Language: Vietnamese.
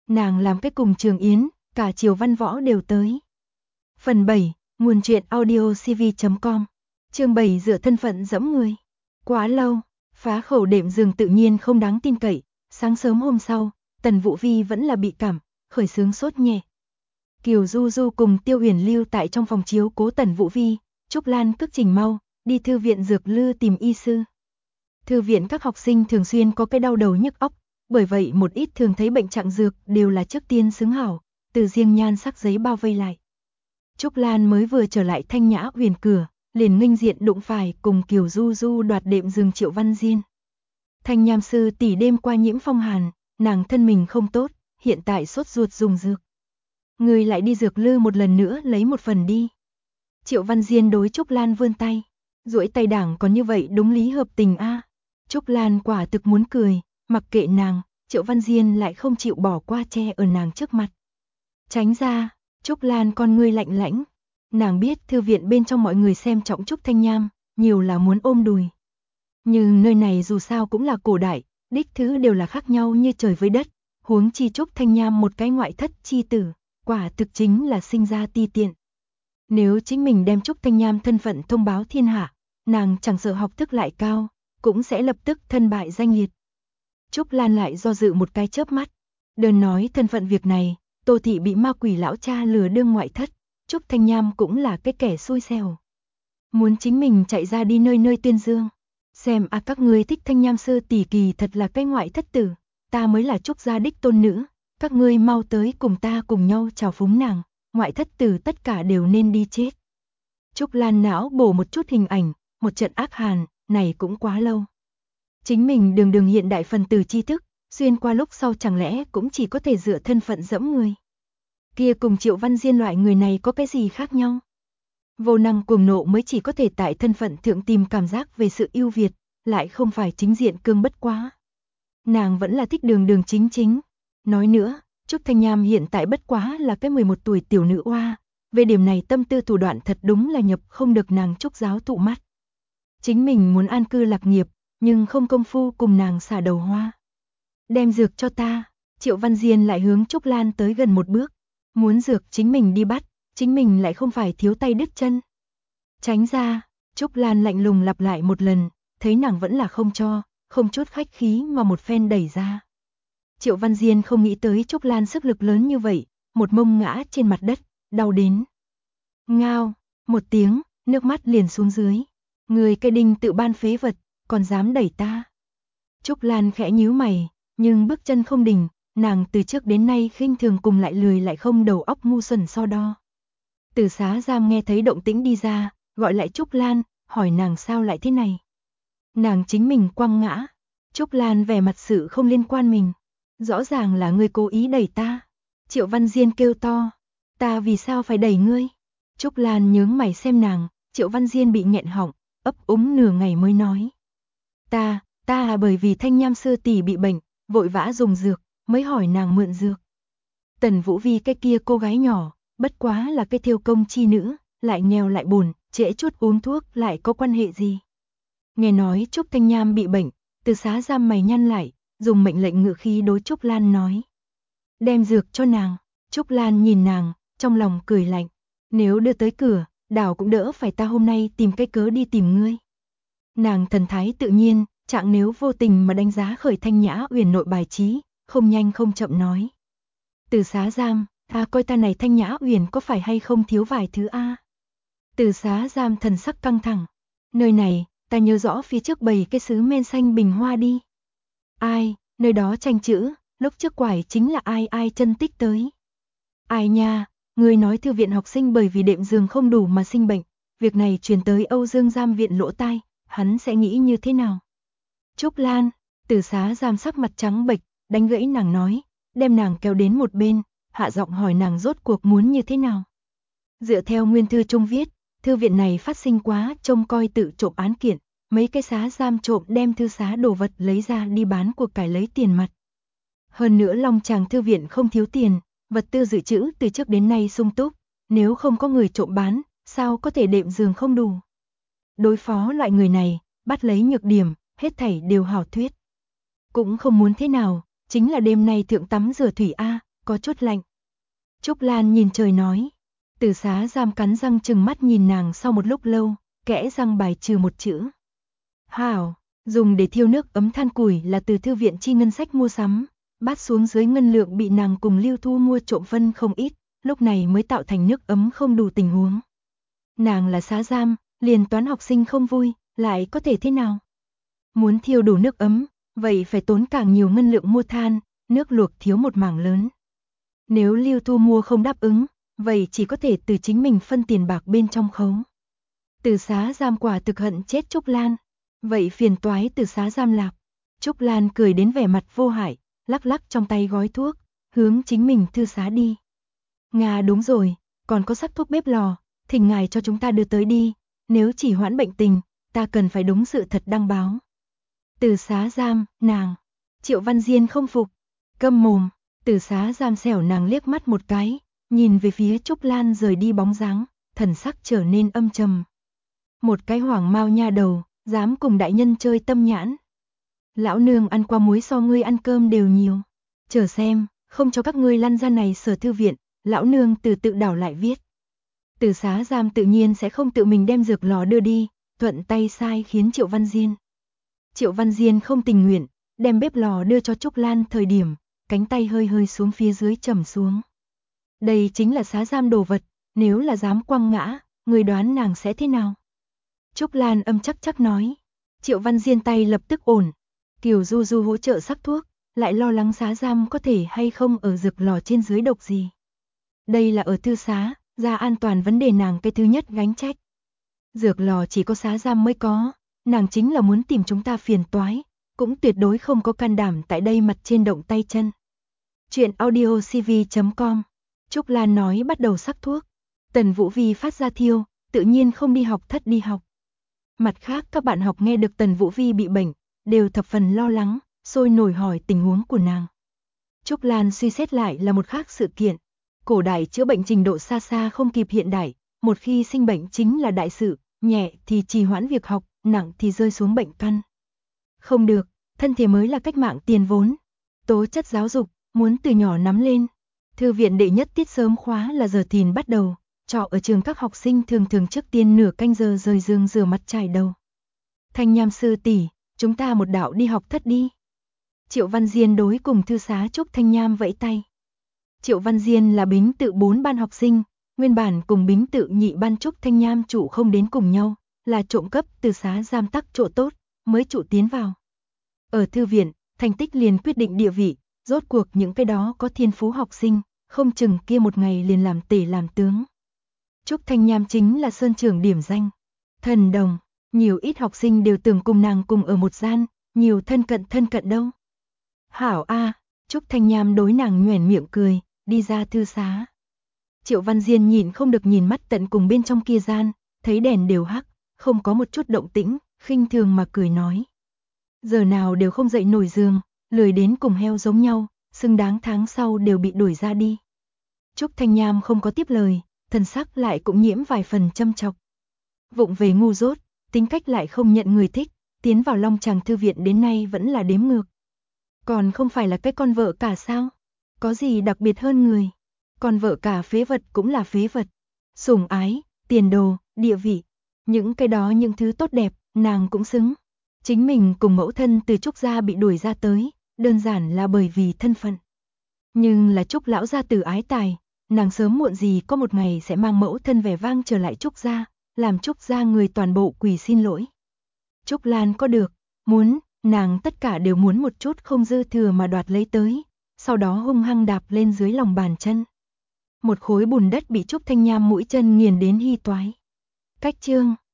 Nàng làm cái cùng Trường Yến, cả Triều Văn Võ đều tới. Phần 7, nguồn truyện audiocv.com. Chương 7 dựa thân phận dẫm người. Quá lâu, phá khẩu đệm giường tự nhiên không đáng tin cậy, sáng sớm hôm sau, Tần Vũ Vi vẫn là bị cảm, khởi sướng sốt nhẹ. Kiều Du Du cùng Tiêu Huyền lưu tại trong phòng chiếu cố Tần Vũ Vi, Trúc Lan cước trình mau, đi thư viện Dược Lư tìm y sư. Thư viện các học sinh thường xuyên có cái đau đầu nhức óc, bởi vậy một ít thường thấy bệnh trạng dược đều là trước tiên xứng hảo, từ riêng nhan sắc giấy bao vây lại. Trúc Lan mới vừa trở lại Thanh Nhã Huyền cửa, liền nghênh diện đụng phải cùng Kiều Du Du đoạt đệm giường Triệu Văn Diên. Thanh Nham sư tỷ đêm qua nhiễm phong hàn, nàng thân mình không tốt, hiện tại sốt ruột dùng dược. Người lại đi Dược Lư một lần nữa lấy một phần đi. Triệu Văn Diên đối Trúc Lan vươn tay, duỗi tay đảng còn như vậy đúng lý hợp tình a. Trúc Lan quả thực muốn cười, mặc kệ nàng, Triệu Văn Diên lại không chịu bỏ qua che ở nàng trước mặt. Tránh ra, Trúc Lan con ngươi lạnh lãnh. Nàng biết thư viện bên trong mọi người xem trọng Trúc Thanh Nham, nhiều là muốn ôm đùi. Nhưng nơi này dù sao cũng là cổ đại, đích thứ đều là khác nhau như trời với đất, huống chi Trúc Thanh Nham một cái ngoại thất chi tử, quả thực chính là sinh ra ti tiện. Nếu chính mình đem Trúc Thanh Nham thân phận thông báo thiên hạ, nàng chẳng sợ học thức lại cao, cũng sẽ lập tức thân bại danh liệt. Trúc Lan lại do dự một cái chớp mắt, đơn nói thân phận việc này, Tô thị bị ma quỷ lão cha lừa đương ngoại thất, Trúc Thanh Nham cũng là cái kẻ xui xẻo. Muốn chính mình chạy ra đi nơi nơi tuyên dương, xem các ngươi thích Thanh Nham sư tỷ kỳ thật là cái ngoại thất tử, ta mới là Trúc gia đích tôn nữ, các ngươi mau tới cùng ta cùng nhau chào phúng nàng, ngoại thất tử tất cả đều nên đi chết. Trúc Lan não bổ một chút hình ảnh, một trận ác hàn, này cũng quá lâu. Chính mình đường hiện đại phần tử tri thức, xuyên qua lúc sau chẳng lẽ cũng chỉ có thể dựa thân phận dẫm người. Kia cùng Triệu Văn Diên loại người này có cái gì khác nhau? Vô năng cuồng nộ mới chỉ có thể tại thân phận thượng tìm cảm giác về sự ưu việt, lại không phải chính diện cương bất quá. Nàng vẫn là thích đường chính. Nói nữa, Trúc Thanh Nham hiện tại bất quá là cái 11 tuổi tiểu nữ oa, về điểm này tâm tư thủ đoạn thật đúng là nhập không được nàng Trúc giáo tụ mắt. Chính mình muốn an cư lạc nghiệp, nhưng không công phu cùng nàng xả đầu hoa. Đem dược cho ta, Triệu Văn Diên lại hướng Trúc Lan tới gần một bước, muốn dược chính mình đi bắt, chính mình lại không phải thiếu tay đứt chân. Tránh ra, Trúc Lan lạnh lùng lặp lại một lần, thấy nàng vẫn là không cho, không chút khách khí mà một phen đẩy ra. Triệu Văn Diên không nghĩ tới Trúc Lan sức lực lớn như vậy, một mông ngã trên mặt đất, đau đến. Ngao, một tiếng, nước mắt liền xuống dưới. Người cây đinh tự ban phế vật, còn dám đẩy ta. Trúc Lan khẽ nhíu mày, nhưng bước chân không đình, nàng từ trước đến nay khinh thường cùng lại lười lại không đầu óc ngu xuẩn so đo. Từ xá giam nghe thấy động tĩnh đi ra, gọi lại Trúc Lan, hỏi nàng sao lại thế này. Nàng chính mình quăng ngã. Trúc Lan vẻ mặt sự không liên quan mình. Rõ ràng là ngươi cố ý đẩy ta. Triệu Văn Diên kêu to. Ta vì sao phải đẩy ngươi? Trúc Lan nhướng mày xem nàng, Triệu Văn Diên bị nghẹn họng, ấp úng nửa ngày mới nói. Ta là bởi vì Thanh Nham sư tỷ bị bệnh, vội vã dùng dược, mới hỏi nàng mượn dược. Tần Vũ Vi cái kia cô gái nhỏ, bất quá là cái thiêu công chi nữ, lại nghèo lại buồn, trễ chút uống thuốc lại có quan hệ gì. Nghe nói Trúc Thanh Nham bị bệnh, từ xá giam mày nhăn lại, dùng mệnh lệnh ngự khí đối Trúc Lan nói. Đem dược cho nàng. Trúc Lan nhìn nàng, trong lòng cười lạnh. Nếu đưa tới cửa, đảo cũng đỡ phải ta hôm nay tìm cái cớ đi tìm ngươi. Nàng thần thái tự nhiên, chẳng nếu vô tình mà đánh giá khởi Thanh Nhã Uyển nội bài trí, không nhanh không chậm nói. Từ xá giam, coi ta này Thanh Nhã Uyển có phải hay không thiếu vài thứ a? Từ xá giam thần sắc căng thẳng. Nơi này, ta nhớ rõ phía trước bày cái sứ men xanh bình hoa đi. Ai, nơi đó tranh chữ, lúc trước quải chính là ai chân tích tới. Ai nha, người nói thư viện học sinh bởi vì đệm giường không đủ mà sinh bệnh, việc này truyền tới Âu Dương giam viện lỗ tai, hắn sẽ nghĩ như thế nào? Trúc Lan, từ xá giam sắc mặt trắng bệch, đánh gãy nàng nói, đem nàng kéo đến một bên, hạ giọng hỏi nàng rốt cuộc muốn như thế nào. Dựa theo nguyên thư trung viết, thư viện này phát sinh quá trông coi tự trộm án kiện, mấy cái xá giam trộm đem thư xá đồ vật lấy ra đi bán cuộc cải lấy tiền mặt. Hơn nữa Long Tràng thư viện không thiếu tiền, vật tư dự trữ từ trước đến nay sung túc, nếu không có người trộm bán, sao có thể đệm giường không đủ. Đối phó loại người này, bắt lấy nhược điểm, hết thảy đều hảo thuyết. Cũng không muốn thế nào, chính là đêm nay thượng tắm rửa thủy a, có chút lạnh. Trúc Lan nhìn trời nói. Từ Xá Giam cắn răng trừng mắt nhìn nàng sau một lúc lâu, kẽ răng bài trừ một chữ. Hảo, dùng để thiêu nước ấm than củi là từ thư viện chi ngân sách mua sắm, bát xuống dưới ngân lượng bị nàng cùng Lưu Thu mua trộm phân không ít, lúc này mới tạo thành nước ấm không đủ tình huống. Nàng là Xá Giam, liền toán học sinh không vui, lại có thể thế nào? Muốn thiêu đủ nước ấm, vậy phải tốn càng nhiều ngân lượng mua than, nước luộc thiếu một mảng lớn. Nếu Lưu Thu mua không đáp ứng, vậy chỉ có thể từ chính mình phân tiền bạc bên trong khấu. Từ Xá Giam quả thực hận chết Trúc Lan, vậy phiền toái Từ Xá Giam lạc. Trúc Lan cười đến vẻ mặt vô hại, lắc lắc trong tay gói thuốc, hướng chính mình thư xá đi. Nga đúng rồi, còn có sắc thuốc bếp lò, thỉnh ngài cho chúng ta đưa tới đi, nếu chỉ hoãn bệnh tình, ta cần phải đúng sự thật đăng báo. Từ Xá Giam, nàng. Triệu Văn Diên không phục, câm mồm. Từ Xá Giam xẻo nàng liếc mắt một cái, nhìn về phía Trúc Lan rời đi bóng dáng, thần sắc trở nên âm trầm. Một cái hoàng mao nha đầu, dám cùng đại nhân chơi tâm nhãn. Lão nương ăn qua muối so ngươi ăn cơm đều nhiều. Chờ xem, không cho các ngươi lăn ra này Sở thư viện, lão nương từ tự đảo lại viết. Từ Xá Giam tự nhiên sẽ không tự mình đem dược lò đưa đi, thuận tay sai khiến Triệu Văn Diên. Triệu Văn Diên không tình nguyện, đem bếp lò đưa cho Trúc Lan thời điểm, cánh tay hơi hơi xuống phía dưới trầm xuống. Đây chính là Xá Giam đồ vật, nếu là dám quăng ngã, người đoán nàng sẽ thế nào? Trúc Lan âm chắc chắc nói. Triệu Văn Diên tay lập tức ổn. Kiều Du Du hỗ trợ sắc thuốc, lại lo lắng Xá Giam có thể hay không ở dược lò trên dưới độc gì. Đây là ở thư xá, ra an toàn vấn đề nàng cái thứ nhất gánh trách. Dược lò chỉ có Xá Giam mới có, nàng chính là muốn tìm chúng ta phiền toái, cũng tuyệt đối không có can đảm tại đây mặt trên động tay chân. Chuyện audiocv.com. Trúc Lan nói bắt đầu sắc thuốc. Tần Vũ Vi phát ra thiêu, tự nhiên không đi học thất đi học. Mặt khác các bạn học nghe được Tần Vũ Vi bị bệnh, đều thập phần lo lắng, sôi nổi hỏi tình huống của nàng. Trúc Lan suy xét lại là một khác sự kiện. Cổ đại chữa bệnh trình độ xa xa không kịp hiện đại, một khi sinh bệnh chính là đại sự, nhẹ thì trì hoãn việc học, nặng thì rơi xuống bệnh căn. Không được, thân thể mới là cách mạng tiền vốn. Tố chất giáo dục, muốn từ nhỏ nắm lên. Thư viện đệ nhất tiết sớm khóa là giờ thìn bắt đầu, trọ ở trường các học sinh thường thường trước tiên nửa canh giờ rời giường rửa mặt chải đầu. Thanh Nham sư tỷ, chúng ta một đạo đi học thất đi. Triệu Văn Diên đối cùng thư xá Trúc Thanh Nham vẫy tay. Triệu Văn Diên là Bính tự 4 ban học sinh, nguyên bản cùng Bính tự nhị ban Trúc Thanh Nham trụ không đến cùng nhau, là trộm cấp từ Xá Giam tắc chỗ tốt, mới trụ tiến vào. Ở thư viện, thành tích liền quyết định địa vị, rốt cuộc những cái đó có thiên phú học sinh, không chừng kia một ngày liền làm tể làm tướng. Trúc Thanh Nham chính là sơn trưởng điểm danh. Thần đồng, nhiều ít học sinh đều tưởng cùng nàng cùng ở một gian, nhiều thân cận đâu. Hảo a, Trúc Thanh Nham đối nàng nhoẻn miệng cười, đi ra thư xá. Triệu Văn Diên nhìn không được nhìn mắt tận cùng bên trong kia gian, thấy đèn đều hắc, không có một chút động tĩnh, khinh thường mà cười nói. Giờ nào đều không dậy nổi giường, lười đến cùng heo giống nhau, xứng đáng tháng sau đều bị đuổi ra đi. Trúc Thanh Nham không có tiếp lời, thần sắc lại cũng nhiễm vài phần châm chọc. Vụng về ngu dốt, tính cách lại không nhận người thích, tiến vào Long Tràng thư viện đến nay vẫn là đếm ngược. Còn không phải là cái con vợ cả sao? Có gì đặc biệt hơn người? Con vợ cả phế vật cũng là phế vật. Sủng ái, tiền đồ, địa vị, những cái đó những thứ tốt đẹp, nàng cũng xứng. Chính mình cùng mẫu thân từ Trúc gia bị đuổi ra tới, đơn giản là bởi vì thân phận. Nhưng là Trúc lão gia tử ái tài, nàng sớm muộn gì có một ngày sẽ mang mẫu thân vẻ vang trở lại Trúc gia, làm Trúc gia người toàn bộ quỳ xin lỗi. Trúc Lan có được, muốn, nàng tất cả đều muốn một chút không dư thừa mà đoạt lấy tới, sau đó hung hăng đạp lên dưới lòng bàn chân. Một khối bùn đất bị Trúc Thanh Nham mũi chân nghiền đến hy toái. Cách chương